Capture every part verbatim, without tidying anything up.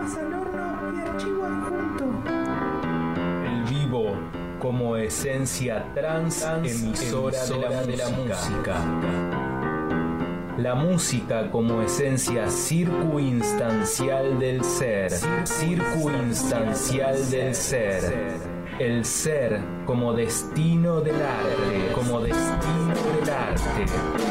papas al horno y archivo adjunto. El vivo como esencia trans, emisora de la, de la música. La música como esencia circunstancial del ser, circunstancial del ser. El ser como destino del arte, como destino del arte.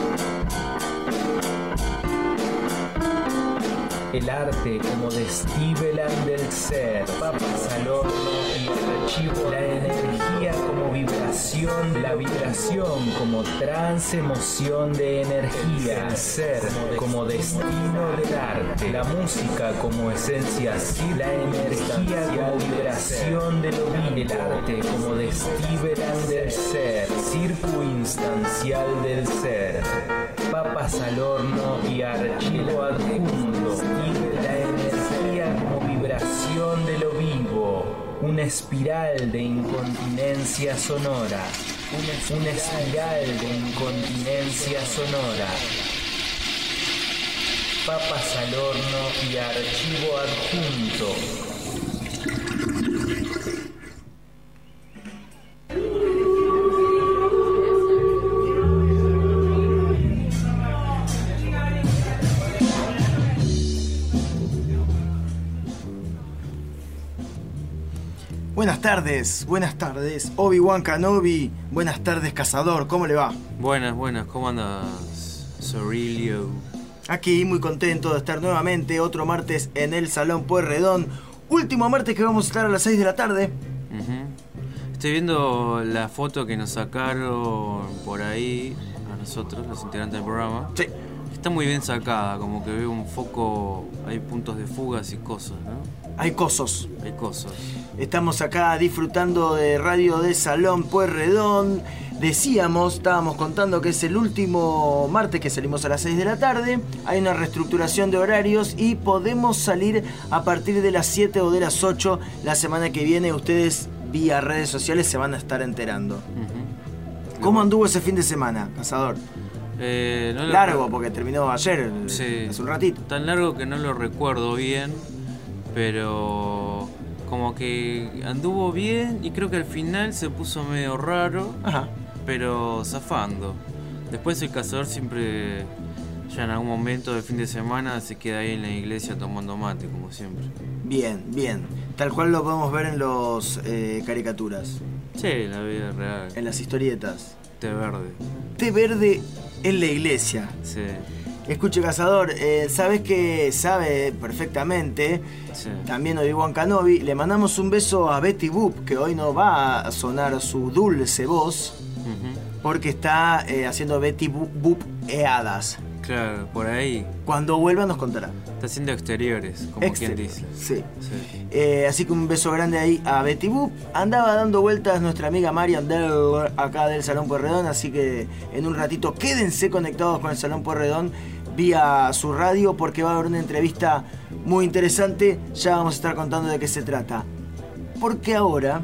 El arte como Destivelan del ser, papas al horno y archivo. La energía como vibración, la vibración como trance, emoción de energía. El ser como destino del arte. La música como esencia, la energía como vibración de lo vivo. El arte como Destivelan del ser, circunstancial del ser. Papas al horno y archivo adjunto. La energía como vibración de lo vivo, una espiral de incontinencia sonora, una, una espiral de incontinencia sonora. Papas al horno y archivo adjunto. Buenas tardes, buenas tardes, Obi-Wan Kenobi. Buenas tardes, Cazador, ¿cómo le va? Buenas, buenas, ¿cómo andas, Sorilio? Aquí muy contento de estar nuevamente otro martes en el Salón Pueyrredón. Último martes que vamos a estar a las seis de la tarde. Uh-huh. Estoy viendo la foto que nos sacaron por ahí a nosotros, los integrantes del programa. Sí. Está muy bien sacada, como que veo un foco, hay puntos de fugas y cosas, ¿no? Hay cosos. Hay cosas. Estamos acá disfrutando de Radio de Salón Pueyrredón. Decíamos, estábamos contando que es el último martes que salimos a las seis de la tarde. Hay una reestructuración de horarios y podemos salir a partir de las siete o de las ocho. La semana que viene ustedes vía redes sociales se van a estar enterando. Uh-huh. ¿Cómo anduvo ese fin de semana, Cazador? Eh, no largo, lo... porque terminó ayer, sí, hace un ratito. Tan largo que no lo recuerdo bien, pero como que anduvo bien y creo que al final se puso medio raro. Ajá. Pero zafando. Después el Cazador siempre, ya en algún momento del fin de semana, se queda ahí en la iglesia tomando mate, como siempre. Bien, bien. Tal cual lo podemos ver en los eh, caricaturas. Sí, en la vida real. En las historietas. Té verde. Té verde en la iglesia. Sí. Escuche, Cazador, eh, sabes que sabe perfectamente, sí. También Obi-Wan Kenobi. Le mandamos un beso a Betty Boop, que hoy no va a sonar su dulce voz, uh-huh. porque está eh, haciendo Betty Boop, Boop eadas. Claro, por ahí. Cuando vuelva nos contará. Está haciendo exteriores, como exteriores, quien dice. Sí. sí. Eh, así que un beso grande ahí a Betty Boop. Andaba dando vueltas nuestra amiga Marian Del acá del Salón Pueyrredón, así que en un ratito quédense conectados con el Salón Pueyrredón vía su radio, porque va a haber una entrevista muy interesante. Ya vamos a estar contando de qué se trata. Porque ahora...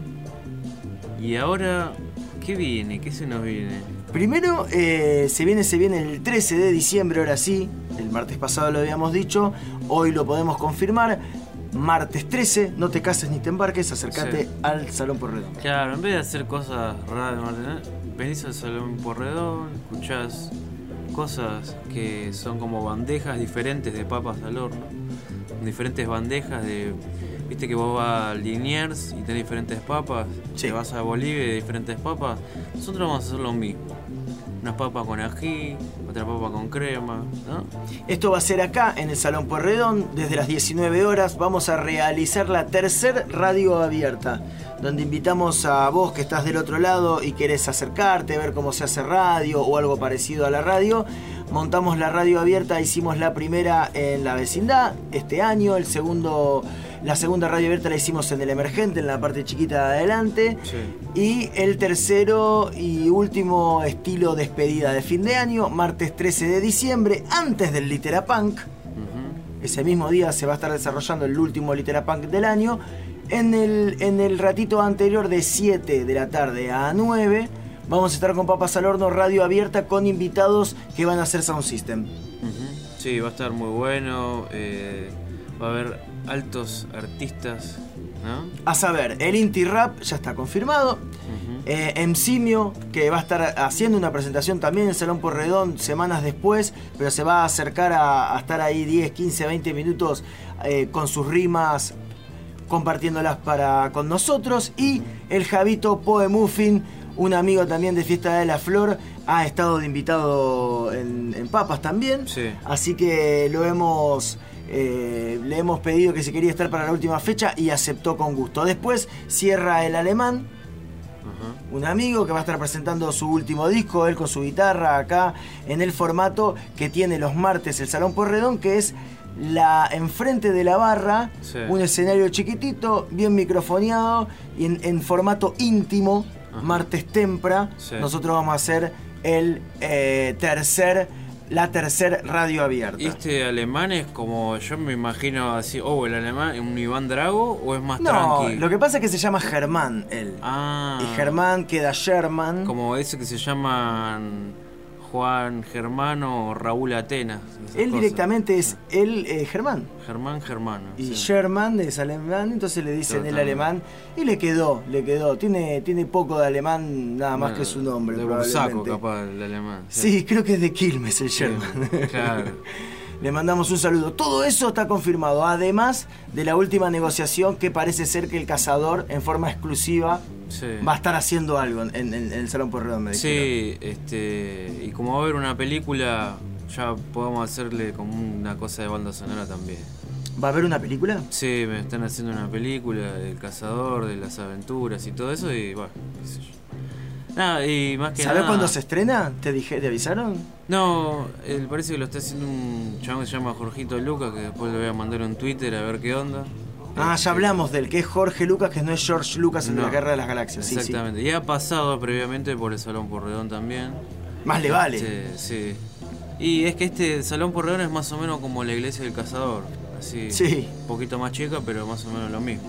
¿Y ahora qué viene? ¿Qué se nos viene? Primero, eh, se viene, se viene el trece de diciembre, ahora sí. El martes pasado lo habíamos dicho, hoy lo podemos confirmar. Martes trece, no te cases ni te embarques, acércate sí. al Salón Pueyrredón. Claro, en vez de hacer cosas raras, venís al Salón Pueyrredón, escuchás cosas que son como bandejas diferentes de papas al horno, diferentes bandejas de, viste que vos vas a Liniers y tenés diferentes papas, sí. te vas a Bolivia y diferentes papas. Nosotros vamos a hacer lo mismo, unas papas con ají, otra papa con crema, ¿no? Esto va a ser acá en el Salón Pueyrredón desde las diecinueve horas. Vamos a realizar la tercer radio abierta, donde invitamos a vos que estás del otro lado y querés acercarte, ver cómo se hace radio o algo parecido a la radio. Montamos la radio abierta, hicimos la primera en la vecindad este año, el segundo, la segunda radio abierta la hicimos en el Emergente, en la parte chiquita de adelante, sí. y el tercero y último estilo despedida de fin de año, martes trece de diciembre, antes del Literapunk. Uh-huh. Ese mismo día se va a estar desarrollando el último Literapunk del año. En el, en el ratito anterior, de siete de la tarde a nueve, vamos a estar con Papas al Horno, radio abierta, con invitados que van a hacer Sound System. Uh-huh. Sí, va a estar muy bueno. Eh, va a haber altos artistas, ¿no? A saber, el Inti Rap ya está confirmado. Uh-huh. eh, Emsimio, que va a estar haciendo una presentación también en el Salón Porredón semanas después, pero se va a acercar a, a estar ahí diez, quince, veinte minutos eh, con sus rimas, compartiéndolas para, con nosotros. Y el Javito Poe Muffin, un amigo también de Fiesta de la Flor, ha estado de invitado en, en Papas también. Sí. Así que lo hemos... Eh, le hemos pedido que si quería estar para la última fecha y aceptó con gusto. Después cierra el Alemán, uh-huh. un amigo que va a estar presentando su último disco, él con su guitarra acá, en el formato que tiene los martes el Salón Porredón, que es la enfrente de la barra, sí. un escenario chiquitito, bien microfoneado y en, en formato íntimo, uh-huh. martes tempra. Sí. Nosotros vamos a hacer el eh, tercer la tercer radio abierta. ¿Y este alemán es como, yo me imagino así, oh, el alemán, un Iván Drago o es más no, tranqui? No, lo que pasa es que se llama Germán él. Ah. Y Germán queda Sherman. Como ese que se llaman Juan Germano o Raúl Atenas. Él cosas. Directamente es él eh, Germán. Germán Germano. Y sí. Sherman es alemán, entonces le dicen Total. el alemán. Y le quedó, le quedó. Tiene, tiene poco de alemán, nada más no, que su nombre. De Bursaco, capaz, el alemán. Sí. sí, creo que es de Quilmes el Sherman. Sí, claro. Le mandamos un saludo. Todo eso está confirmado, además de la última negociación que parece ser que el Cazador, en forma exclusiva, sí. va a estar haciendo algo en, en, en el Salón Porredón, me dijeron. Sí, este, y como va a haber una película, ya podemos hacerle como una cosa de banda sonora también. ¿Va a haber una película? Sí, me están haciendo una película del Cazador, de las aventuras y todo eso, y bueno, qué sé yo. Nada, y más que ¿Sabés nada... cuándo se estrena? ¿Te dije, te avisaron? No, él parece que lo está haciendo un chabón que se llama Jorgito Lucas, que después le voy a mandar un Twitter a ver qué onda. Ah, ya hablamos del que es Jorge Lucas, que no es George Lucas en no, la Guerra de las Galaxias. Exactamente, sí, sí. Y ha pasado previamente por el Salón Porredón también. Más le vale. Este, sí. Y es que este Salón Porredón es más o menos como la Iglesia del Cazador. Así, sí. Un poquito más chica, pero más o menos lo mismo.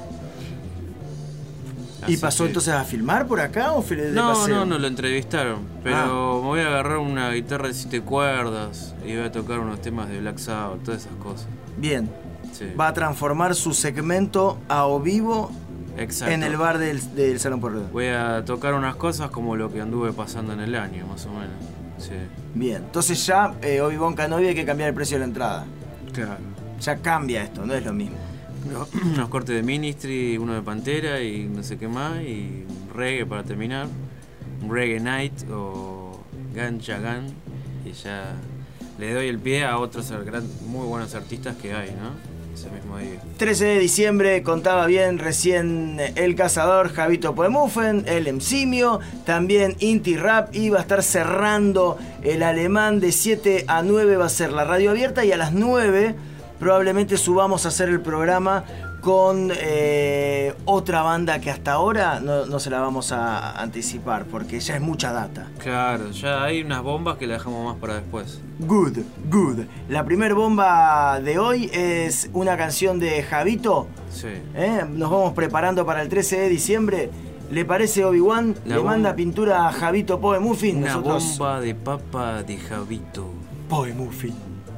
¿Y pasó que... entonces a filmar por acá o de No, paseo? no, no, lo entrevistaron. Pero ah. me voy a agarrar una guitarra de siete cuerdas y voy a tocar unos temas de Black Sabbath, todas esas cosas. Bien. Sí. Va a transformar su segmento a o vivo Exacto. en el bar del, del Salón Porredón. Voy a tocar unas cosas como lo que anduve pasando en el año, más o menos. Sí. Bien, entonces ya eh, Obi-Wan Kenobi hay que cambiar el precio de la entrada. Claro. Ya cambia esto, no es lo mismo. No, unos cortes de Ministry, uno de Pantera y no sé qué más, y reggae para terminar, un reggae night o Ganja Gun, y ya le doy el pie a otros gran, muy buenos artistas que hay, ¿no? Ese mismo día. trece de diciembre, contaba bien recién El Cazador, Javito Poe Muffin, el Emsimio, también Inti Rap, y va a estar cerrando el Alemán de siete a nueve, va a ser la radio abierta, y a las nueve probablemente subamos a hacer el programa con eh, otra banda que hasta ahora no, no se la vamos a anticipar porque ya es mucha data. Claro, ya hay unas bombas que la dejamos más para después. Good, good. La primer bomba de hoy es una canción de Javito. Sí. ¿Eh? Nos vamos preparando para el trece de diciembre. ¿Le parece, Obi-Wan? Le bomba... manda pintura a Javito Poe Muffin. Una Nosotros... bomba de papa de Javito Poe Muffin.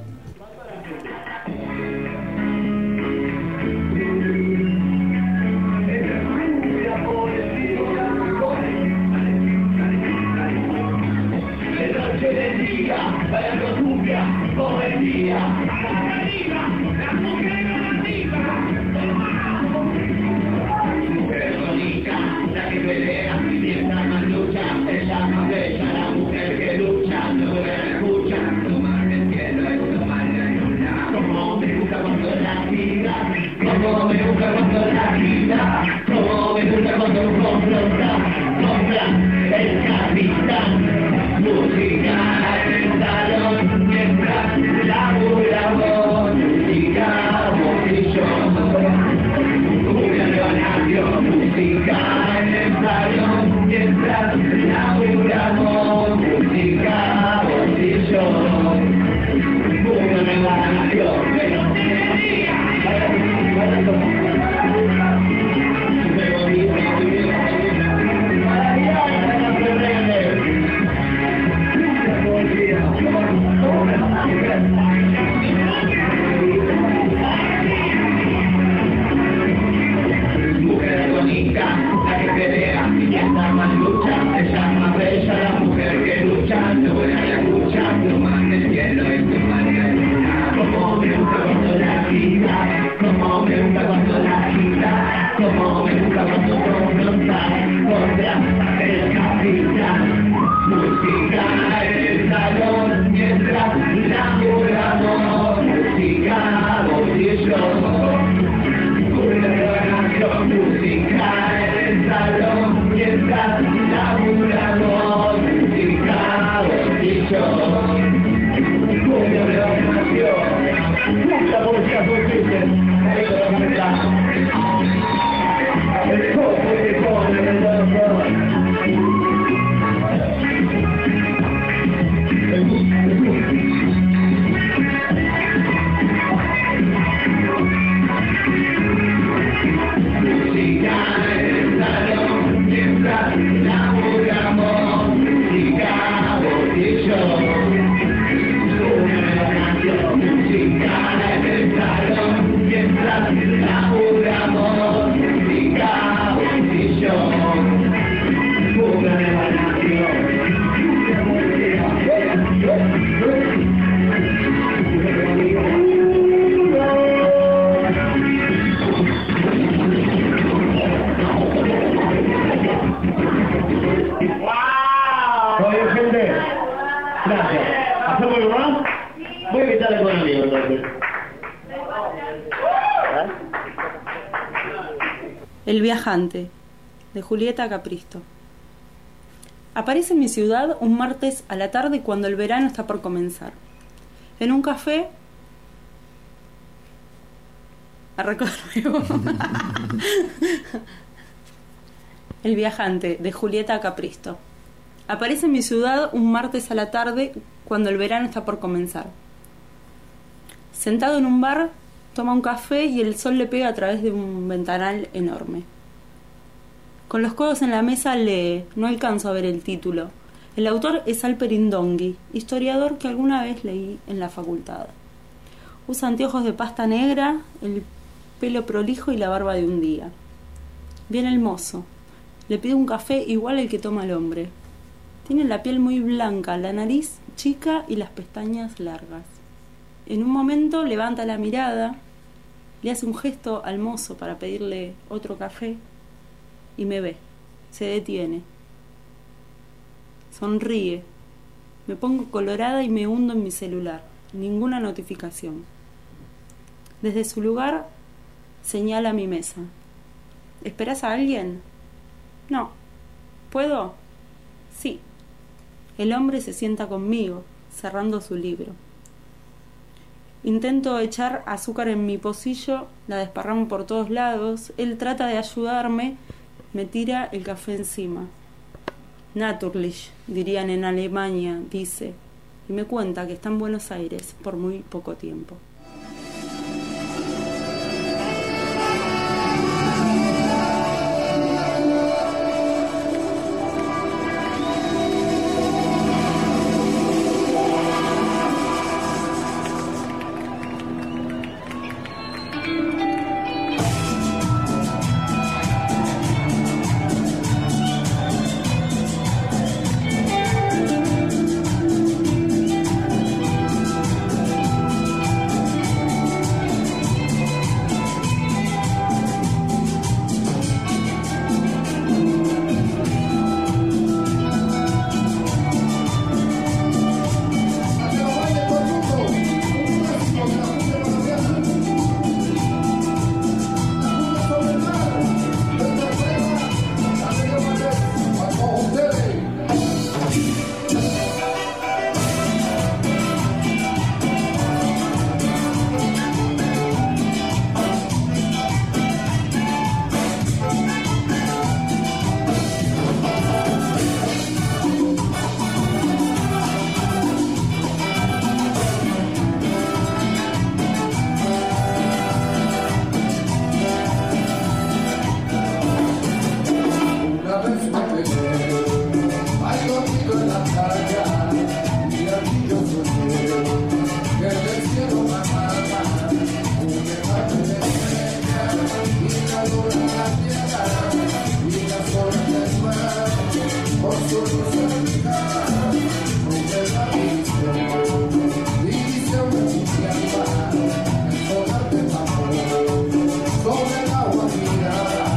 Poesía, arriba, la mujer arriba, mujer bonita, la que pelea, mientras más lucha, es la más bella, la mujer que lucha, no me escucha, tomar el cielo es tomar la luna, como me gusta cuando la vida, como me gusta cuando la vida, como me gusta cuando confronta, compra el capitán, música en el salón, mientras laburamos, música, botellón, una nueva nación, música en el salón, mientras laburamos, música, botellón, una nueva nación, pero como me gusta cuando confrontas contra el capitán. Música en el salón mientras laburamos, música, bolsillos, música en el salón mientras laburamos, música, bolsillos, cumbia de dominación, mucha música consiste, ahí lo vamos a entrar. El copo que pone en el dolor. El viajante, de Julieta Capristo. Aparece en mi ciudad un martes a la tarde cuando el verano está por comenzar. En un café... Arrancó de nuevo. El viajante, de Julieta Capristo. Aparece en mi ciudad un martes a la tarde cuando el verano está por comenzar. Sentado en un bar, toma un café y el sol le pega a través de un ventanal enorme. Con los codos en la mesa lee, no alcanzo a ver el título. El autor es Alper Indongui, historiador que alguna vez leí en la facultad. Usa anteojos de pasta negra, el pelo prolijo y la barba de un día. Viene el mozo. Le pide un café igual al que toma el hombre. Tiene la piel muy blanca, la nariz chica y las pestañas largas. En un momento levanta la mirada, le hace un gesto al mozo para pedirle otro café y me ve, se detiene, sonríe, me pongo colorada y me hundo en mi celular, ninguna notificación. Desde su lugar señala mi mesa. ¿Esperás a alguien? No. ¿Puedo? Sí. El hombre se sienta conmigo, cerrando su libro. Intento echar azúcar en mi pocillo, la desparramo por todos lados. Él trata de ayudarme, me tira el café encima. Natürlich, dirían en Alemania, dice, y me cuenta que está en Buenos Aires por muy poco tiempo. Sobre el agua mirada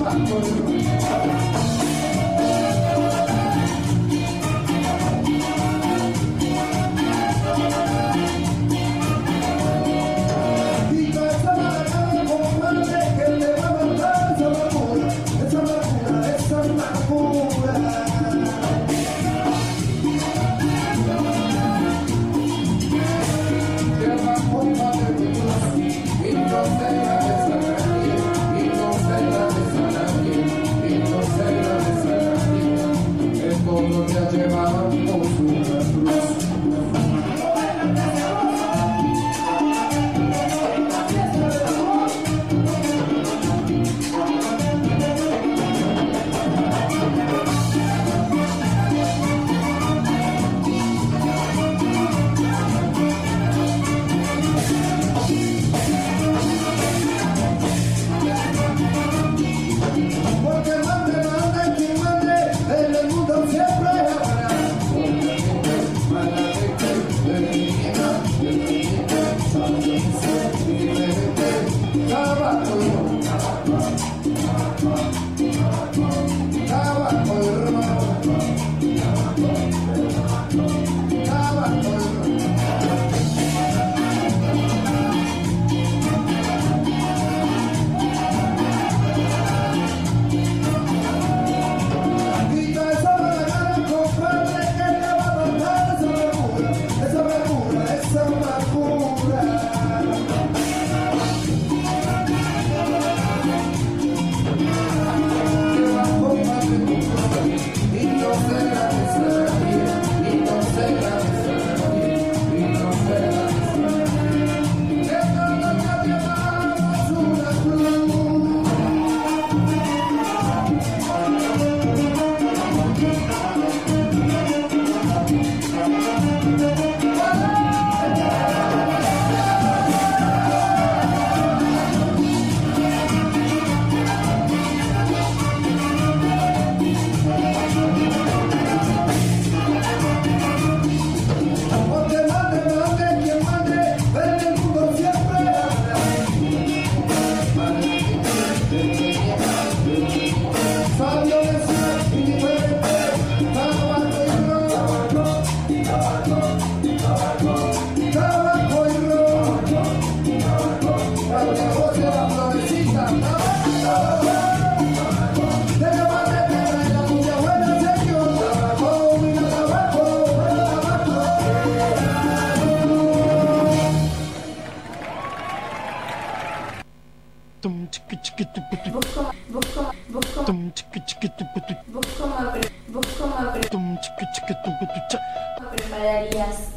prepararías?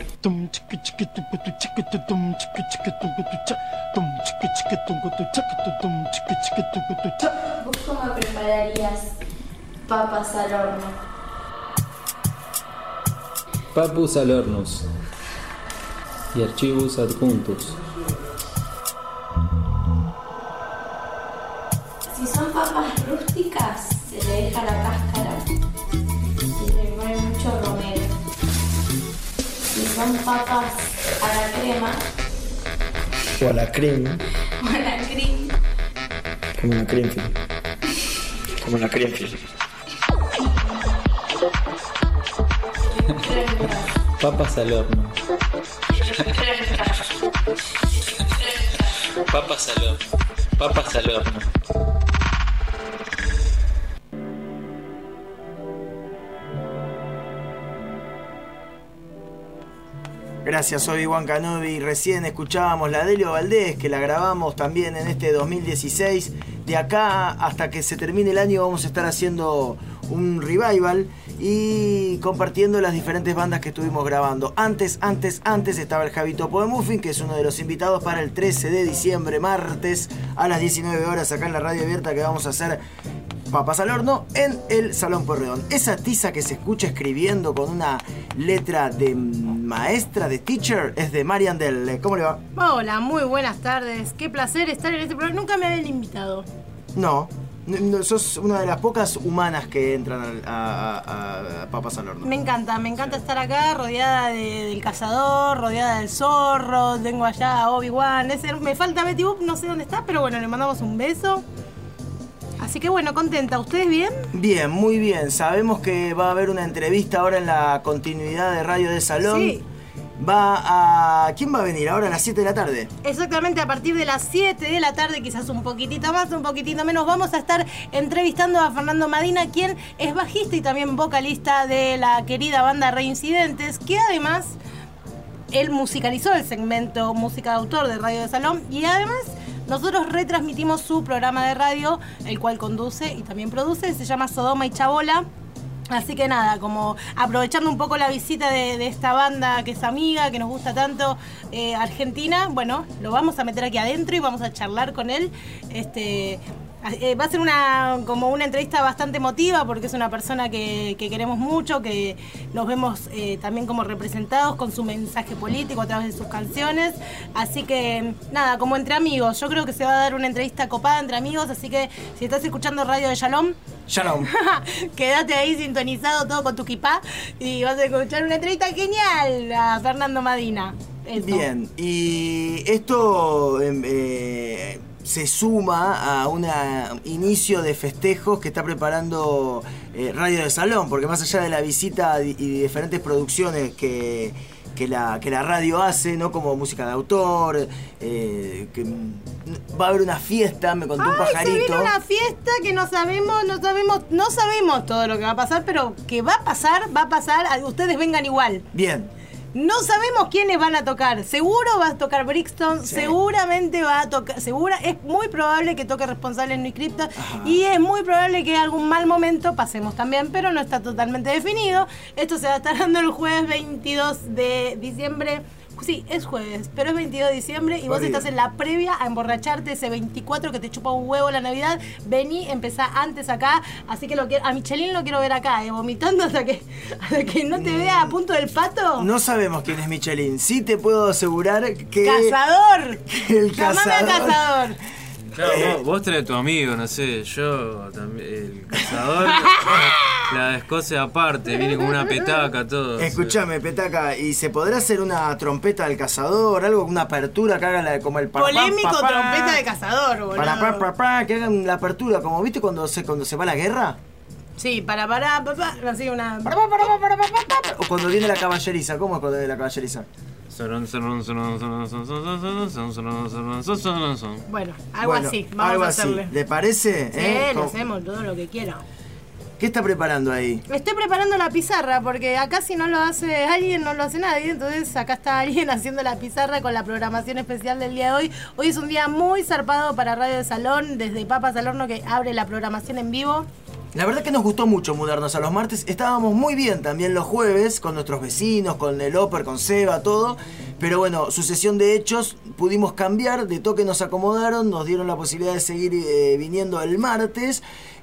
¿Vos cómo prepararías papas al horno? Papus al hornos y archivos adjuntos. Si son papas rústicas, se le deja la cáscara y le pone mucho romero. Si son papas a la crema O a la cream. o a la cream, Como una creamfield. Como una creamfield. Papas al horno. Papas al horno. Papas al horno. Gracias, Obi-Wan Kenobi. Recién escuchábamos la de Delio Valdés, que la grabamos también en este dos mil dieciséis. De acá hasta que se termine el año vamos a estar haciendo un revival y compartiendo las diferentes bandas que estuvimos grabando. Antes, antes, antes estaba el Javi Topo de Muffin, que es uno de los invitados para el trece de diciembre, martes, a las diecinueve horas, acá en la radio abierta, que vamos a hacer Papas al horno en el Salón Porredón. Esa tiza que se escucha escribiendo con una letra de maestra, de teacher, es de Marian Del. ¿Cómo le va? Hola, muy buenas tardes. Qué placer estar en este programa. Nunca me habían invitado. No, no, sos una de las pocas humanas que entran a, a, a Papas al horno. Me encanta, me encanta estar acá rodeada de, del cazador, rodeada del zorro. Tengo allá a Obi-Wan. Ese- Me falta Betty Boop, no sé dónde está, pero bueno, le mandamos un beso. Así que bueno, contenta. ¿Ustedes bien? Bien, muy bien. Sabemos que va a haber una entrevista ahora en la continuidad de Radio de Salón. Sí. Va a... ¿Quién va a venir ahora a las siete de la tarde? Exactamente, a partir de las siete de la tarde, quizás un poquitito más, un poquitito menos, vamos a estar entrevistando a Fernando Madina, quien es bajista y también vocalista de la querida banda Reincidentes, que además él musicalizó el segmento Música de Autor de Radio de Salón y además nosotros retransmitimos su programa de radio, el cual conduce y también produce, se llama Sodoma y Chabola. Así que nada, como aprovechando un poco la visita de, de esta banda que es amiga, que nos gusta tanto, eh, Argentina, bueno, lo vamos a meter aquí adentro y vamos a charlar con él. Este, eh, va a ser una como una entrevista bastante emotiva porque es una persona que, que queremos mucho, que nos vemos eh, también como representados con su mensaje político a través de sus canciones. Así que nada, como entre amigos, yo creo que se va a dar una entrevista copada entre amigos, así que si estás escuchando Radio de Shalom, Shalom. quédate ahí sintonizado todo con tu kipá y vas a escuchar una entrevista genial a Fernando Madina. Eso. Bien, y esto eh, se suma a un inicio de festejos que está preparando eh, Radio de Salón, porque más allá de la visita y diferentes producciones que... Que la, que la radio hace, ¿no? Como música de autor, eh, que va a haber una fiesta, me contó Ay, un pajarito. Se viene una fiesta que no sabemos, no sabemos, no sabemos todo lo que va a pasar, pero que va a pasar, va a pasar, ustedes vengan igual. Bien. No sabemos quiénes van a tocar. Seguro va a tocar Brixton, sí. Seguramente va a tocar, segura, es muy probable que toque Responsables No Inscriptos y es muy probable que algún mal momento pasemos también, pero no está totalmente definido. Esto se va a estar dando el jueves veintidós de diciembre. Sí, es jueves, pero es veintidós de diciembre y vos estás en la previa a emborracharte ese veinticuatro que te chupa un huevo la Navidad. Vení, empezá antes acá, así que lo quiero, a Michelin lo quiero ver acá, eh, vomitando hasta que, hasta que no te vea a punto del pato. No sabemos quién es Michelin, sí te puedo asegurar que... ¡Cazador! Que el Llamame cazador... a Cazador. Claro, eh, vos, vos traes a tu amigo, no sé, yo también, el cazador, la de Escocia aparte, viene con una petaca, todo. Escuchame, petaca, ¿y se podrá hacer una trompeta del cazador, algo, una apertura que haga la, como el... Polémico pa, pa, pa, trompeta de cazador, boludo. Para, pa, pa, pa, que hagan la apertura, como viste cuando se, cuando se va a la guerra. Sí, para, para, para, así una... Para, para, para, para, para, para. O cuando viene la caballeriza, ¿cómo es cuando viene la caballeriza? Bueno, algo bueno, así, vamos algo a hacerle. Así. ¿Le parece? Sí, ¿Eh? le hacemos todo lo que quiera. ¿Qué está preparando ahí? Estoy preparando la pizarra, porque acá si no lo hace alguien, no lo hace nadie. Entonces acá está alguien haciendo la pizarra con la programación especial del día de hoy. Hoy es un día muy zarpado para Radio de Salón, desde Papas al Horno, que abre la programación en vivo. La verdad que nos gustó mucho mudarnos a los martes. Estábamos muy bien también los jueves con nuestros vecinos, con el Oper, con Seba, todo. Pero bueno, sucesión de hechos, pudimos cambiar, de toque nos acomodaron, nos dieron la posibilidad de seguir eh, viniendo el martes.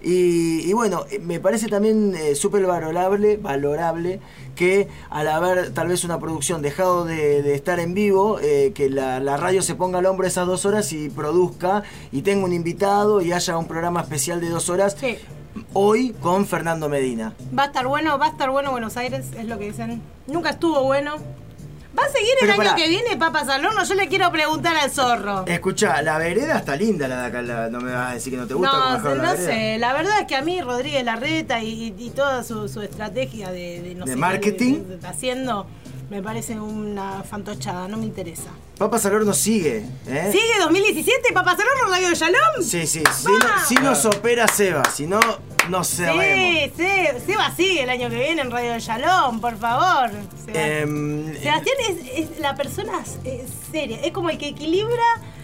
Y, y bueno, me parece también eh, súper valorable, valorable que al haber tal vez una producción dejado de, de estar en vivo, eh, que la, la radio se ponga al hombro esas dos horas y produzca y tenga un invitado y haya un programa especial de dos horas. Sí. Hoy con Fernando Medina. Va a estar bueno, va a estar bueno Buenos Aires, es lo que dicen. Nunca estuvo bueno. ¿Va a seguir el Pero año pará. que viene Papas al Horno? Yo le quiero preguntar al zorro. Escuchá, la vereda está linda la de acá, la, no me vas a decir que no te gusta. No, no la sé, la verdad es que a mí Rodríguez Larreta y, y, y toda su, su estrategia de, de, no ¿De sé, marketing de, de, de, de, haciendo, me parece una fantochada, no me interesa. Papas al Horno sigue, ¿eh? ¿Sigue dos mil diecisiete Papas al Horno Radio de Shalom? Sí, sí, si, no, si nos opera Seba, si no, no se Sí, sí, Seba sigue el año que viene en Radio de Shalom, por favor. Seba. Eh, Sebastián es, es la persona es seria, es como el que equilibra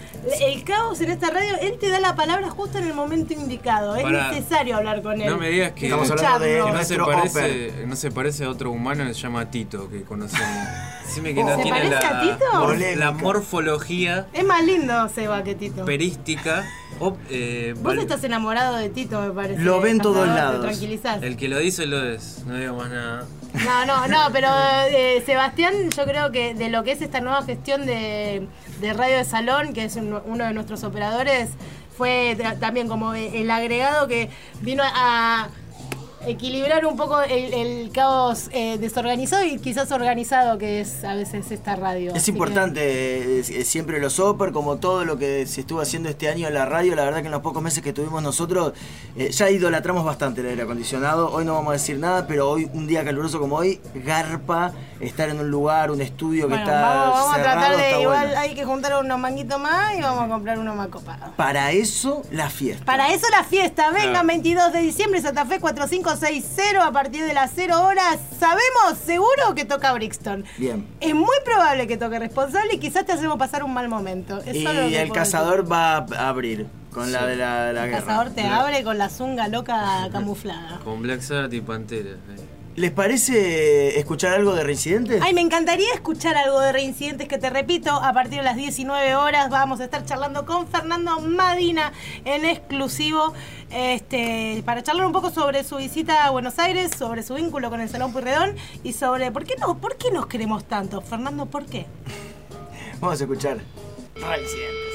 el caos en esta radio. Él te da la palabra justo en el momento indicado. Es Para, necesario hablar con él. No me digas que, Estamos hablando de que no, se parece, no se parece a otro humano que se llama Tito, que conocemos. Decime que oh, no ¿Se tiene parece la, a Tito? Mor, la morfología. Es más lindo Seba que Tito. Perística. O, eh, Vos vale. estás enamorado de Tito, me parece. Lo ven todos lados. Tranquilizás. El que lo dice lo es. No digo más nada. No, no, no, pero eh, Sebastián, yo creo que de lo que es esta nueva gestión de, de Radio de Salón, que es un, uno de nuestros operadores, fue también como el agregado que vino a, equilibrar un poco el, el caos eh, desorganizado y quizás organizado que es a veces esta radio. Es importante, que... eh, siempre los Oper, como todo lo que se estuvo haciendo este año en la radio, la verdad que en los pocos meses que tuvimos nosotros, eh, ya idolatramos bastante el aire acondicionado. Hoy no vamos a decir nada, pero hoy, un día caluroso como hoy, garpa estar en un lugar, un estudio que bueno, está vamos, vamos cerrado, a tratar de, igual bueno. Hay que juntar unos manguitos más y vamos a comprar uno más copado. Para eso, la fiesta. Para eso la fiesta. Vengan, Claro. veintidós de diciembre, Santa Fe cuatro cinco seis cero, a partir de las cero horas. Sabemos, seguro que toca Brixton. Bien. Es muy probable que toque Responsable y quizás te hacemos pasar un mal momento. Es Y solo lo que el puedo cazador decir. va a abrir con la de la, de la El guerra. cazador te abre con la zunga loca camuflada. Con Black Sabbath y Pantera. eh. ¿Les parece escuchar algo de Reincidentes? Ay, me encantaría escuchar algo de Reincidentes, que te repito, a partir de las diecinueve horas vamos a estar charlando con Fernando Madina en exclusivo, este, para charlar un poco sobre su visita a Buenos Aires, sobre su vínculo con el Salón Pueyrredón y sobre por qué no, por qué nos queremos tanto. Fernando, ¿por qué? Vamos a escuchar Reincidentes.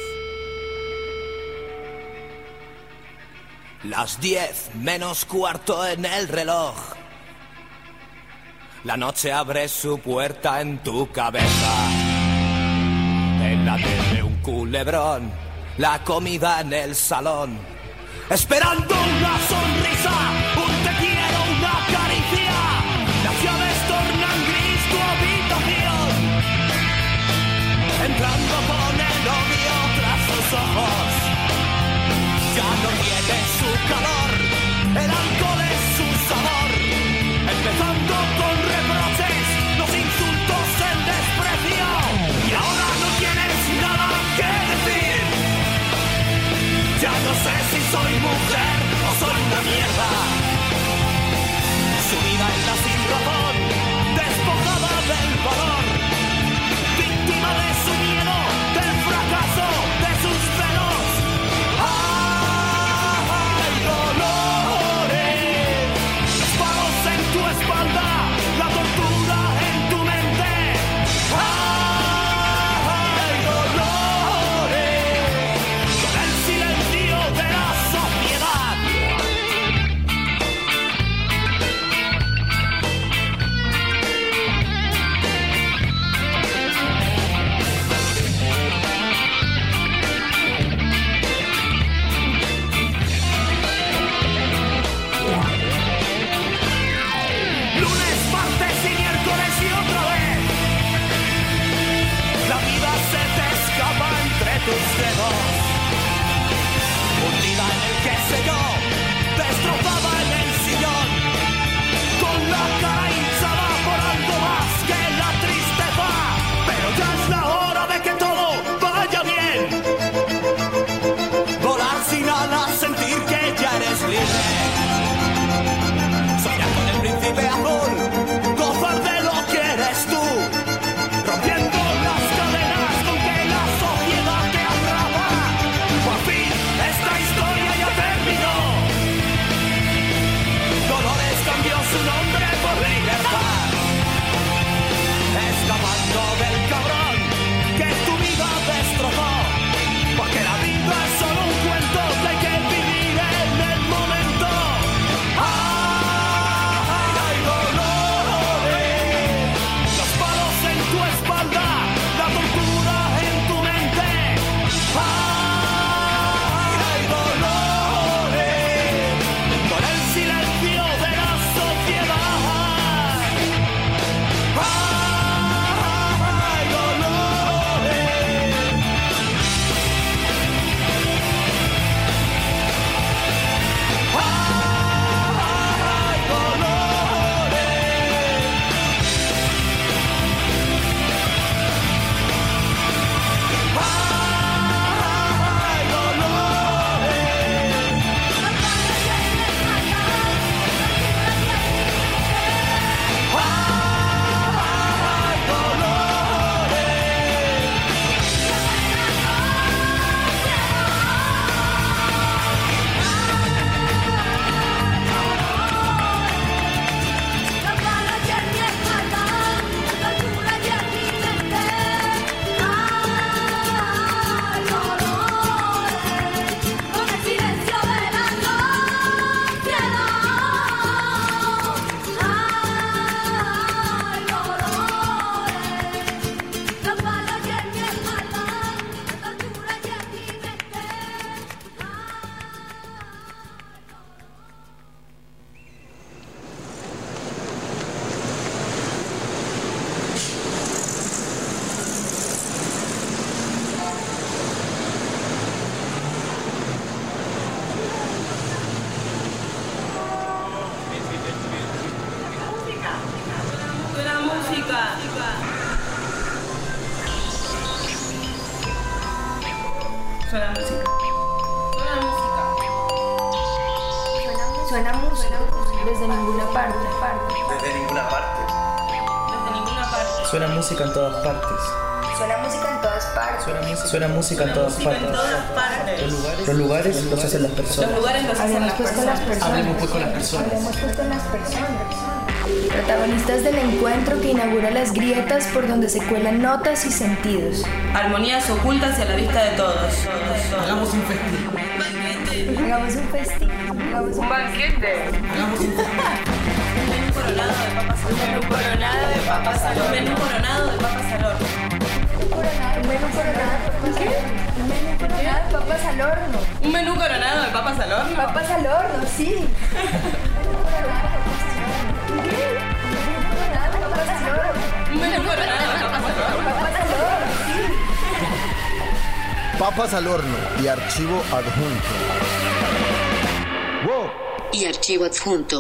Las diez menos cuarto en el reloj. La noche abre su puerta en tu cabeza. En la tele un culebrón, la comida en el salón. Esperando una sonrisa, un te quiero, una caricia. Las llaves tornan gris tu habitación. Entrando con el odio tras sus ojos. Ya no tiene su calor, el alcohol es su sabor. Empezando con reproches, los insultos, el desprecio. Y ahora no tienes nada que decir. Ya no sé si soy mujer o soy una mierda. Suena música. Suena música. Suena música. Desde ninguna parte. Desde ninguna parte. Desde ninguna parte. Suena música en todas partes. Suena música en todas partes. Suena música, Suena música en todas música partes. en todas partes. Los lugares, los lugares los hacen las personas. Los lugares los hacen las personas. Hablemos pues con las personas. Hablemos pues con las personas. Protagonistas del encuentro que inaugura las grietas por donde se cuelan notas y sentidos. Armonías ocultas y a la vista de todos. Hagamos un festival. Hagamos un festival. Hagamos un banquete. Hagamos un festival. Un menú coronado de papas al horno. Un coronado de papas al horno. Un menú coronado de papas al horno. Un menú coronado de papas al horno. Un menú coronado de papas al horno. Un menú coronado de papas al horno. Papas al horno, sí. Un menú coronado de papas al horno. Papas al horno, sí. Papas al horno y archivo adjunto. ¡Wow! Y archivo adjunto.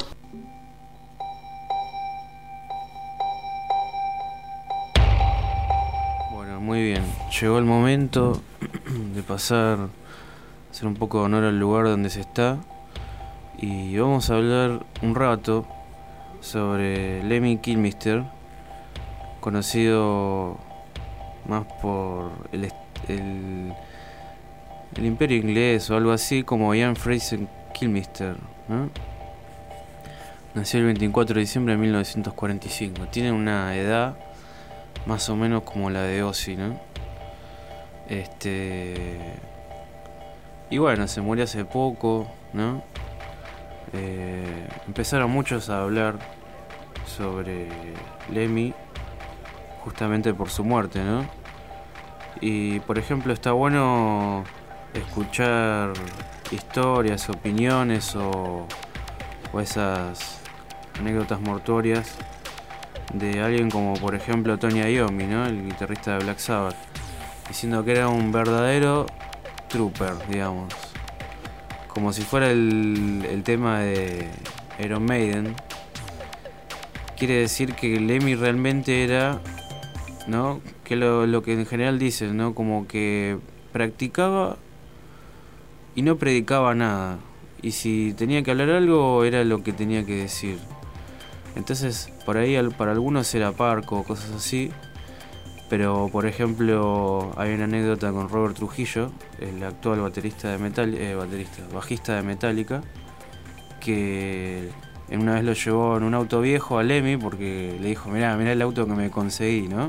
Bueno, muy bien. Llegó el momento de pasar, hacer un poco de honor al lugar donde se está. Y vamos a hablar un rato sobre Lemmy Kilmister, conocido más por el, el, el Imperio Inglés o algo así, como Ian Fraser Kilmister, ¿no? Nació el veinticuatro de diciembre de mil novecientos cuarenta y cinco. Tiene una edad más o menos como la de Ozzy, ¿no? Este... Y bueno, se murió hace poco, ¿no? Eh, empezaron muchos a hablar sobre Lemmy justamente por su muerte, ¿no? Y por ejemplo está bueno escuchar historias, opiniones o, o esas anécdotas mortuorias de alguien como por ejemplo Tony Iommi, ¿no? El guitarrista de Black Sabbath, diciendo que era un verdadero trooper, digamos, como si fuera el, el tema de Iron Maiden. Quiere decir que Lemmy realmente era, ¿no? Que lo, lo que en general dicen, ¿no? Como que practicaba y no predicaba nada. Y si tenía que hablar algo, era lo que tenía que decir. Entonces, por ahí para algunos era parco, cosas así. Pero, por ejemplo, hay una anécdota con Robert Trujillo, el actual baterista de Metal, eh, baterista, bajista de Metallica, que en una vez lo llevó en un auto viejo a Lemmy porque le dijo, mirá, mirá el auto que me conseguí, ¿no?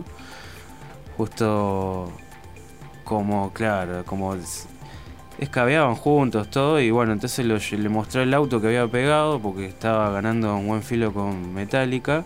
Justo como, claro, como escabeaban juntos todo, y bueno, entonces lo, le mostró el auto que había pegado porque estaba ganando un buen filo con Metallica.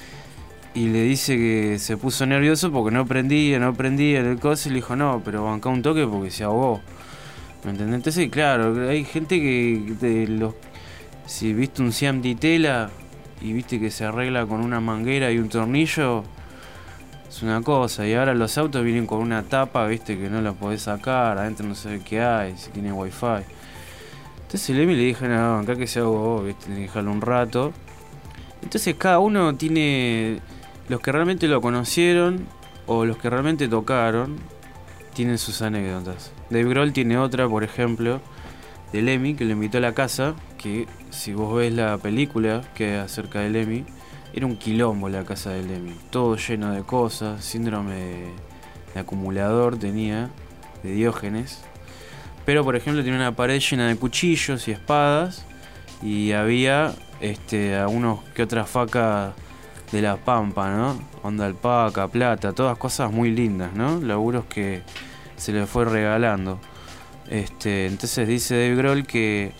Y le dice que se puso nervioso porque no prendía, no prendía el coso, y le dijo, no, pero banca un toque porque se ahogó. ¿Me entendés? Entonces, claro, hay gente que, de los, si viste un Siam de tela y viste que se arregla con una manguera y un tornillo, es una cosa. Y ahora los autos vienen con una tapa, viste, que no la podés sacar, adentro no sé qué hay, si tiene wifi. Entonces Lemmy le dijo, no, acá que se ahogó, viste, tenés que dejarlo un rato. Entonces cada uno tiene... Los que realmente lo conocieron o los que realmente tocaron tienen sus anécdotas. Dave Grohl tiene otra, por ejemplo, de Lemmy, que lo invitó a la casa, que si vos ves la película que es acerca de Lemmy, era un quilombo la casa de Lemmy. Todo lleno de cosas, síndrome de, de acumulador tenía, de Diógenes. Pero, por ejemplo, tenía una pared llena de cuchillos y espadas, y había este, algunos que otras facas de la Pampa, ¿no? Onda alpaca, plata, todas cosas muy lindas, ¿no? Laburos que se le fue regalando. Este, entonces dice Dave Grohl que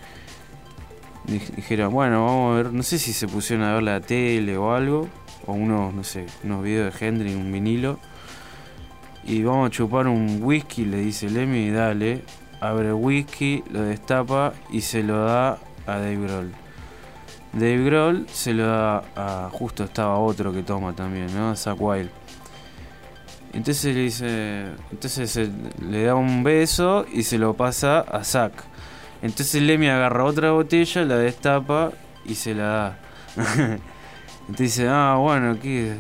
dijeron, bueno, vamos a ver, no sé si se pusieron a ver la tele o algo, o unos, no sé, unos videos de Hendrix, un vinilo, y vamos a chupar un whisky, le dice Lemmy, dale, abre el whisky, lo destapa y se lo da a Dave Grohl. Dave Grohl se lo da a... Justo estaba otro que toma también, ¿no? A Zakk Wylde. Entonces le dice... Entonces se, le da un beso y se lo pasa a Zakk. Entonces Lemmy agarra otra botella, la destapa y se la da. Entonces dice, ah, bueno, ¿qué?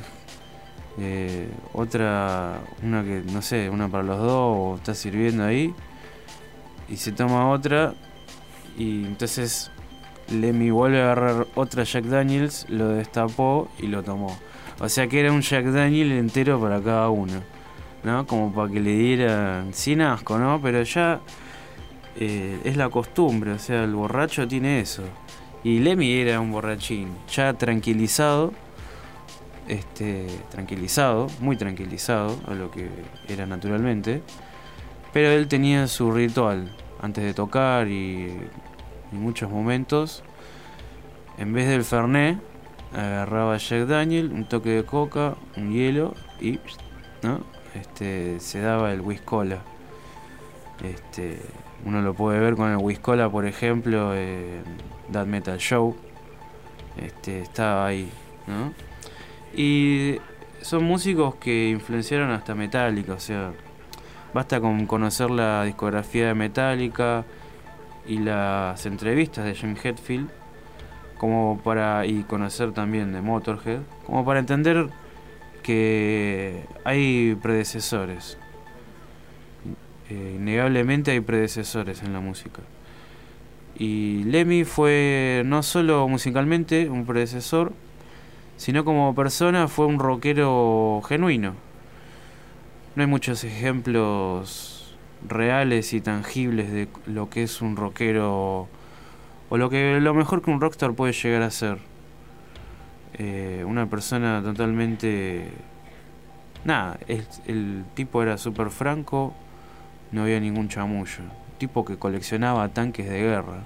Eh, otra... Una que, no sé, una para los dos, o está sirviendo ahí. y se toma otra, y entonces Lemmy vuelve a agarrar otra Jack Daniels, lo destapó y lo tomó. O sea que era un Jack Daniel entero para cada uno, ¿no? Como para que le dieran sin asco, ¿no? Pero ya eh, es la costumbre, o sea, el borracho tiene eso. Y Lemmy era un borrachín, ya tranquilizado, este, tranquilizado, muy tranquilizado a lo que era naturalmente, pero él tenía su ritual antes de tocar y en muchos momentos, en vez del Fernet, agarraba Jack Daniel, un toque de coca, un hielo y, ¿no? Este, se daba el Whiskola. Este, uno lo puede ver con el Whiskola, por ejemplo, en That Metal Show. Este, estaba ahí, ¿no? Y son músicos que influenciaron hasta Metallica, o sea, basta con conocer la discografía de Metallica y las entrevistas de James Hetfield, como para, y conocer también de Motorhead, como para entender que hay predecesores. Eh, innegablemente hay predecesores en la música. Y Lemmy fue no solo musicalmente un predecesor, sino como persona fue un rockero genuino. No hay muchos ejemplos reales y tangibles de lo que es un rockero, o lo que lo mejor que un rockstar puede llegar a ser. Eh, una persona totalmente... Nada, el, el tipo era súper franco, no había ningún chamullo. Tipo que coleccionaba tanques de guerra.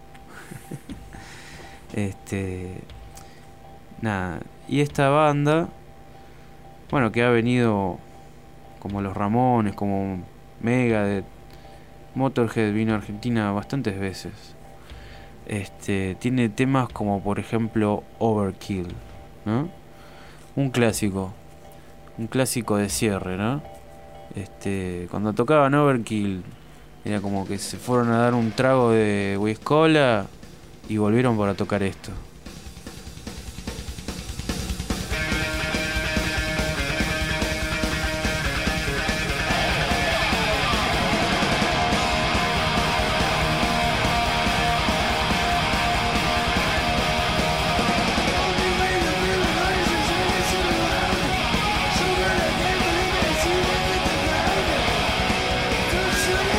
este... Nada, y esta banda, bueno, que ha venido como los Ramones, como Megadeth, Motorhead vino a Argentina bastantes veces. Este, tiene temas como por ejemplo Overkill, ¿no? Un clásico, un clásico de cierre, ¿no? Este, cuando tocaban Overkill era como que se fueron a dar un trago de Whiskola y volvieron para tocar esto.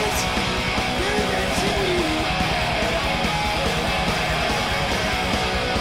Thank you.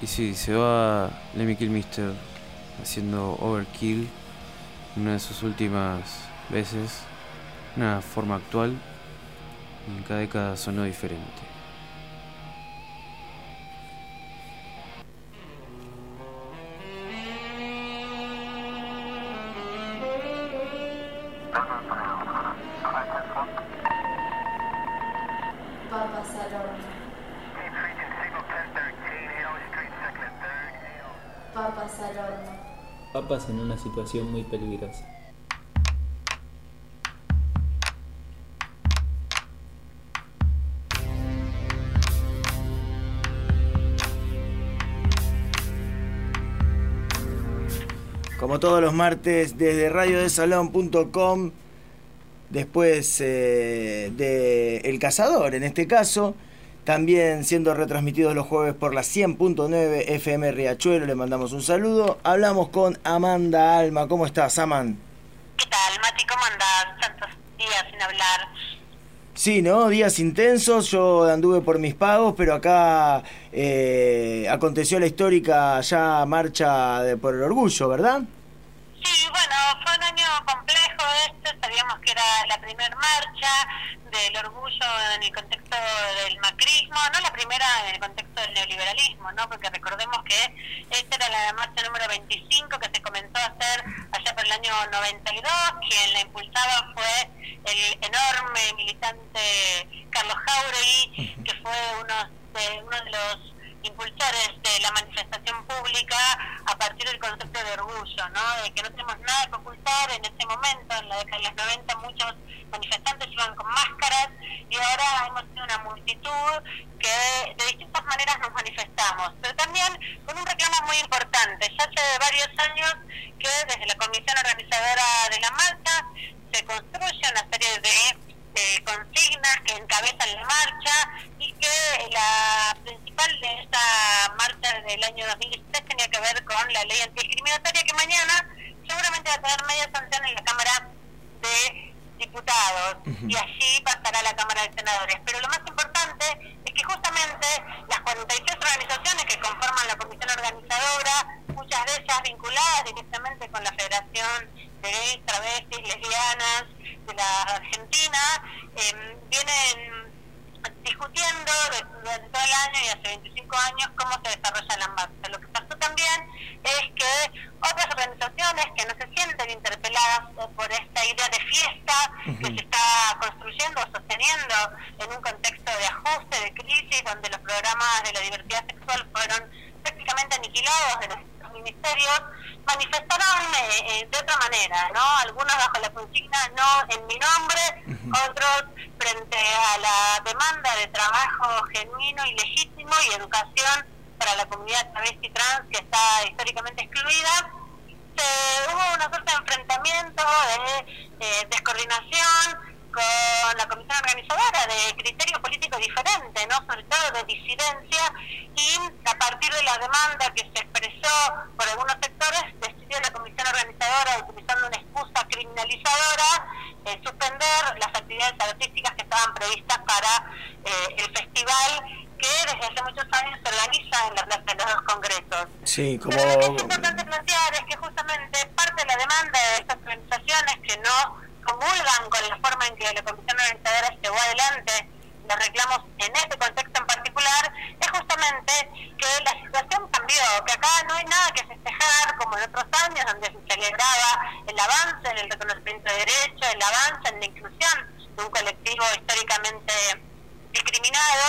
Y sí, se va Lemmy Kilmister haciendo Overkill, una de sus últimas veces, una forma actual, y en cada década sonó diferente. Papas al horno. Papas al horno. Papas en una situación muy peligrosa. Como todos los martes, desde radio de salón punto com, después eh, de El Cazador, en este caso, también siendo retransmitidos los jueves por la cien punto nueve F M Riachuelo, le mandamos un saludo. Hablamos con Amanda Alma. ¿Cómo estás, Aman? ¿Qué tal, Mati? ¿Cómo andás? Tantos días sin hablar. Sí, ¿no? Días intensos, yo anduve por mis pagos, pero acá eh, aconteció la histórica ya marcha de, por el orgullo, ¿verdad? Sí, bueno, fue un año complejo este, sabíamos que era la primera marcha del orgullo en el contexto del macrismo, no la primera en el contexto del neoliberalismo, ¿no? Porque recordemos que esta era la marcha número veinticinco que se comenzó a hacer allá por el año noventa y dos, quien la impulsaba fue el enorme militante Carlos Jáuregui, que fue uno de, uno de los impulsores de la manifestación pública a partir del concepto de orgullo, ¿no? De que no tenemos nada que ocultar. En ese momento, en la década de los noventa, muchos manifestantes iban con máscaras y ahora hemos sido una multitud que de distintas maneras nos manifestamos, pero también con un reclamo muy importante. Ya hace varios años que desde la comisión organizadora de la marcha se construye una serie de Eh, consignas que encabezan la marcha y que la principal de esta marcha del año dos mil dieciséis tenía que ver con la ley antidiscriminatoria, que mañana seguramente va a tener media sanción en la Cámara de Diputados. Uh-huh. Y allí pasará a la Cámara de Senadores. Pero lo más importante es que justamente las cuarenta y seis organizaciones que conforman la comisión organizadora, muchas de ellas vinculadas directamente con la Federación de Gays, Travestis, Lesbianas de la Argentina, eh, vienen discutiendo durante todo el año y hace veinticinco años cómo se desarrolla la marcha. Lo que pasó también es que otras organizaciones que no se sienten interpeladas por esta idea de fiesta uh-huh. que se está construyendo o sosteniendo en un contexto de ajuste, de crisis, donde los programas de la diversidad sexual fueron prácticamente aniquilados de los ministerios, manifestaron eh, de otra manera, ¿no? Algunos bajo la consigna no en mi nombre, uh-huh. otros frente a la demanda de trabajo genuino y legítimo y educación para la comunidad travesti trans que está históricamente excluida. Se, hubo una suerte de enfrentamiento, de eh, descoordinación con la comisión organizadora, de criterio político diferente, ¿no? Sobre todo de disidencia, y a partir de la demanda que se expresó por algunos sectores, decidió la comisión organizadora, utilizando una excusa criminalizadora, eh, suspender las actividades artísticas que estaban previstas para eh, el festival que desde hace muchos años se organiza en la Plaza de los Dos Congresos. Sí, como... Pero lo que es importante plantear es que justamente parte de la demanda de estas organizaciones que no comulgan con la forma en que la comisión organizadora llevó adelante los reclamos en este contexto en particular, es justamente que la situación cambió, que acá no hay nada que festejar como en otros años donde se celebraba el avance en el reconocimiento de derechos, el avance en la inclusión de un colectivo históricamente discriminado.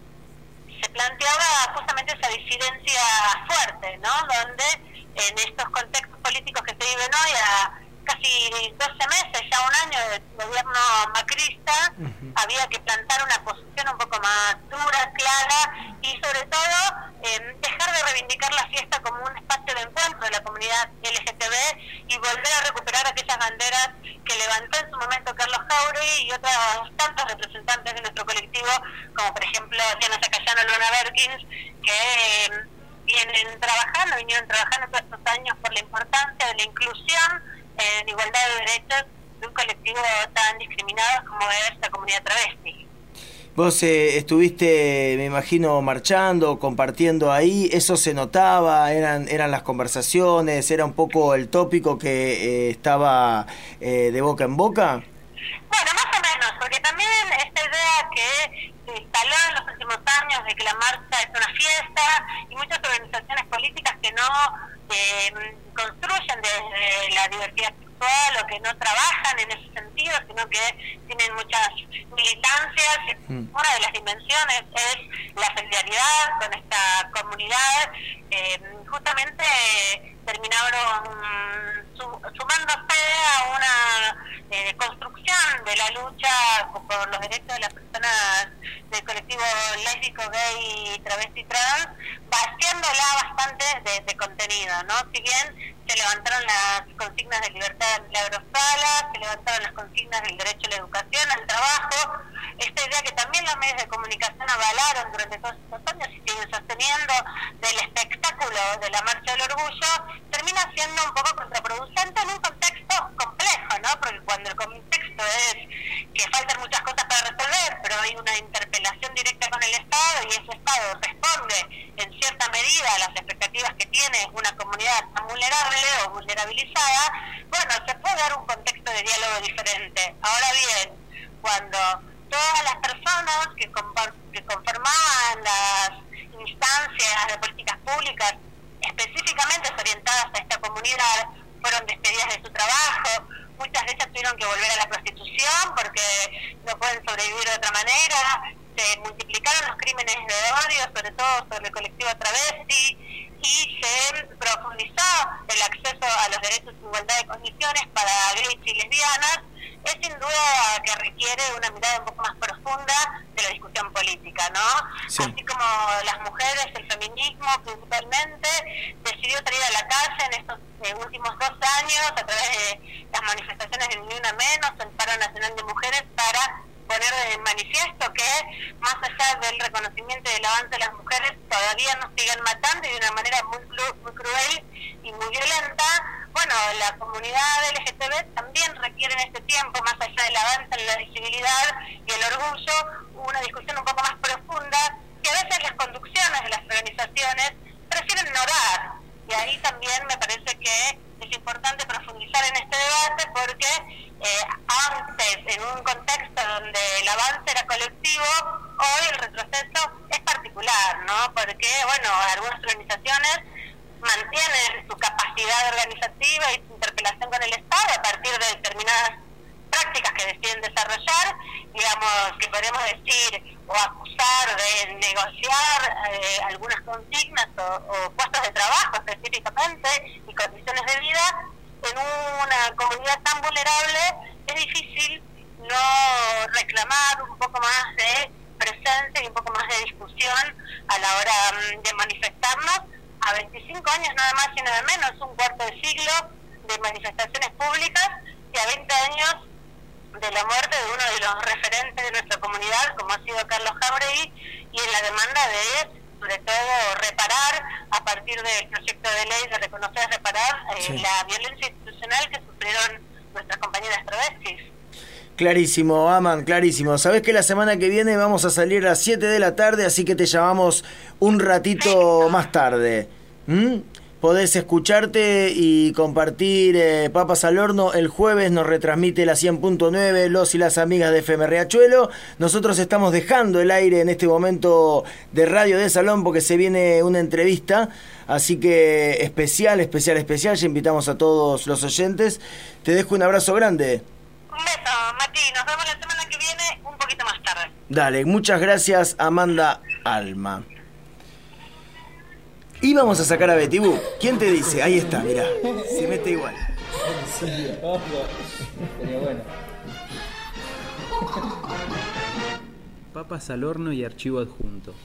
Se planteaba justamente esa disidencia fuerte, ¿no? Donde en estos contextos políticos que se viven hoy, a casi doce meses, ya un año de gobierno macrista, uh-huh. había que plantar una posición un poco más dura, clara, y sobre todo eh, dejar de reivindicar la fiesta como un espacio de encuentro de la comunidad L G T B y volver a recuperar aquellas banderas que levantó en su momento Carlos Jáuregui y otros tantos representantes de nuestro colectivo, como por ejemplo Diana Zacayano, Luna Berkins, que eh, vienen trabajando, vinieron trabajando todos estos años por la importancia de la inclusión en igualdad de derechos de un colectivo tan discriminado como es la comunidad travesti. Vos eh, estuviste, me imagino, marchando, compartiendo ahí, ¿eso se notaba? ¿Eran, eran las conversaciones? ¿Era un poco el tópico que eh, estaba eh, de boca en boca? Bueno, más o menos, porque también esta idea que se instaló en los últimos años de que la marcha es una fiesta y muchas organizaciones políticas que no eh, construyen desde la diversidad sexual o que no trabajan en ese sentido, sino que tienen muchas militancias. Mm. Una de las dimensiones es la solidaridad con esta comunidad. Eh, justamente terminaron su, sumándose a una eh, construcción de la lucha por los derechos de las personas del colectivo lésbico, gay, travesti, trans, vaciándola bastante de, de contenido, ¿no? Si bien se levantaron las consignas de libertad de Milagros Sala, se levantaron las consignas del derecho a la educación, al trabajo, esta idea que también los medios de comunicación avalaron durante todos estos años y siguen sosteniendo del espectáculo de la Marcha del Orgullo, termina siendo un poco contraproducente en un contexto complejo, ¿no? Porque cuando el contexto es que faltan muchas cosas para resolver, pero hay una interpelación directa con el Estado y ese Estado responde en cierta medida a las expectativas que tiene una comunidad tan vulnerable o vulnerabilizada, bueno, se puede dar un contexto de diálogo diferente. Ahora bien, cuando todas las personas que, que conformaban las instancias de políticas públicas específicamente orientadas a esta comunidad fueron despedidas de su trabajo, muchas de ellas tuvieron que volver a la prostitución porque no pueden sobrevivir de otra manera, se multiplicaron los crímenes de odio, sobre todo sobre el colectivo travesti, y se profundizó el acceso a los derechos de igualdad de condiciones para gays y lesbianas, es sin duda que requiere una mirada un poco más profunda de la discusión política, ¿no? Sí. Así como las mujeres, el feminismo principalmente, decidió salir a la calle en estos eh, últimos dos años a través de las manifestaciones de Ni Una Menos, el Paro Nacional de Mujeres, para poner de manifiesto que más allá del reconocimiento y del avance de las mujeres todavía nos siguen matando y de una manera muy, muy cruel y muy violenta. Bueno, la comunidad L G T B también requiere en este tiempo, más allá del avance en la visibilidad y el orgullo, una discusión un poco más profunda que a veces las conducciones de las organizaciones prefieren ignorar. Y ahí también me parece que es importante profundizar en este debate porque eh, antes, en un contexto donde el avance era colectivo, hoy el retroceso es particular, ¿no? Porque, bueno, algunas organizaciones mantienen su capacidad organizativa y su interpelación con el Estado a partir de determinadas prácticas que deciden desarrollar, digamos, que podemos decir o acusar de negociar eh, algunas consignas o, o puestos de trabajo específicamente y condiciones de vida. En una comunidad tan vulnerable es difícil no reclamar un poco más de presencia y un poco más de discusión a la hora um, de manifestarnos. A veinticinco años nada más y nada menos, un cuarto de siglo de manifestaciones públicas y a veinte años de la muerte de uno de los referentes de nuestra comunidad, como ha sido Carlos Jáuregui, y en la demanda de, sobre todo, reparar, a partir del proyecto de ley de reconocer y reparar eh, sí. la violencia institucional que sufrieron nuestras compañeras travestis. Clarísimo, Aman, clarísimo. Sabés que la semana que viene vamos a salir a las siete de la tarde, así que te llamamos un ratito más tarde. ¿Mm? Podés escucharte y compartir eh, Papas al Horno. El jueves nos retransmite la cien punto nueve, los y las amigas de F M Riachuelo. Nosotros estamos dejando el aire en este momento de Radio de Salón porque se viene una entrevista. Así que especial, especial, especial. Ya invitamos a todos los oyentes. Te dejo un abrazo grande. Un beso, Mati. Nos vemos la semana que viene, un poquito más tarde. Dale, muchas gracias, Amanda Alma. Y vamos a sacar a Betty Boop. ¿Quién te dice? Ahí está, mirá. Se mete igual. Sí, pero bueno. Papas al horno y archivo adjunto.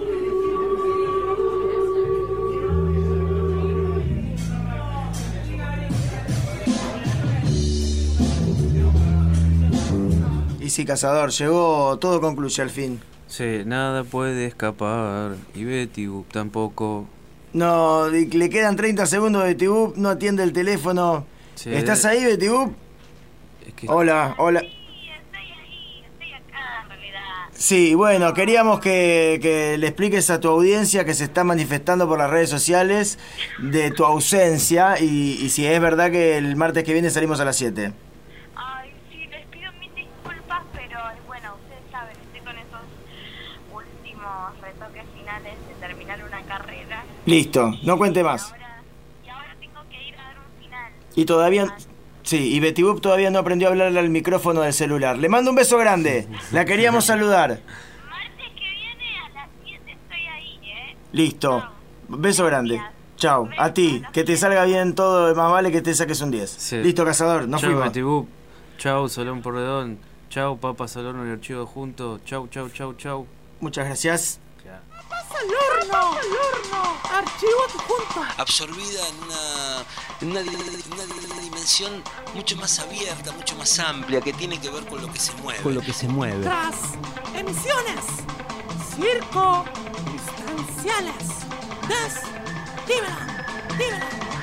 Y sí, Cazador, llegó, todo concluye al fin. Sí, nada puede escapar. Y Betty Boop tampoco. No, le quedan treinta segundos de Betty Boop, no atiende el teléfono. Sí. ¿Estás ahí, Betty Boop? Es que... Hola, hola. Sí, estoy ahí, estoy acá en realidad. Sí, bueno, queríamos que, que le expliques a tu audiencia que se está manifestando por las redes sociales de tu ausencia y, y si es verdad que el martes que viene salimos a las siete. Ay, sí, les pido mil disculpas, pero bueno, ustedes saben, estoy con esos últimos retoques finales de terminar una carrera. Listo, no cuente más. Y ahora, y ahora tengo que ir a dar un final. Y todavía... Sí, y Betty Boop todavía no aprendió a hablarle al micrófono del celular. Le mando un beso grande. La queríamos saludar. Martes que viene a las siete estoy ahí, ¿eh? Listo. Beso grande. Chao. A ti. Que te salga bien todo. Más vale que te saques un diez. Sí. Listo, cazador. Nos Chau, fuimos. Betty Boop. Chau, Salón Porredón. Chau, Papa Salón y Archivo Juntos. Chau, chau, chau, chau. Muchas gracias. ¡Papas al horno! ¡Al horno! Archivo adjunto. Absorbida en una, en una, una dimensión mucho más abierta, mucho más amplia, que tiene que ver con lo que se mueve. Con lo que se mueve. Tras emisiones. Circo. Distanciales. Des. Dímela. Dímela.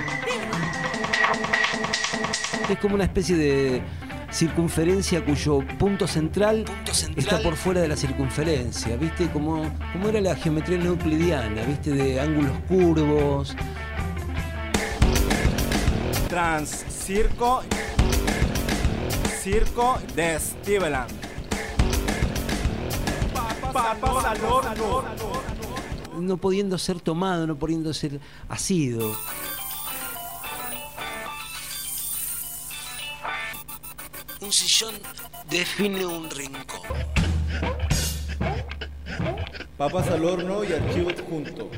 Dímela. Es como una especie de circunferencia cuyo punto central, punto central está por fuera de la circunferencia, ¿viste? Como, como era la geometría no euclidiana, ¿viste? De ángulos curvos. Trans circo circo de Steveland. Papas al horno. No pudiendo ser tomado, no pudiendo ser asido. Un sillón define un rincón. Papas al horno y archivo adjunto.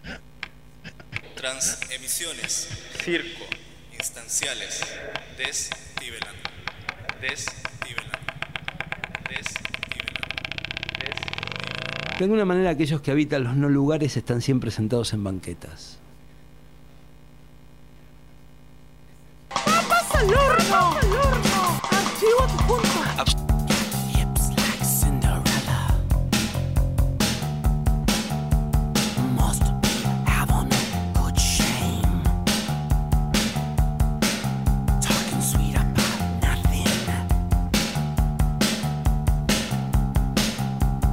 Transemisiones. Circo. Instanciales. Des Tibeland. Des Tibeland. Des Tibeland. Des De alguna manera aquellos que habitan los no lugares están siempre sentados en banquetas. ¡Papas al horno!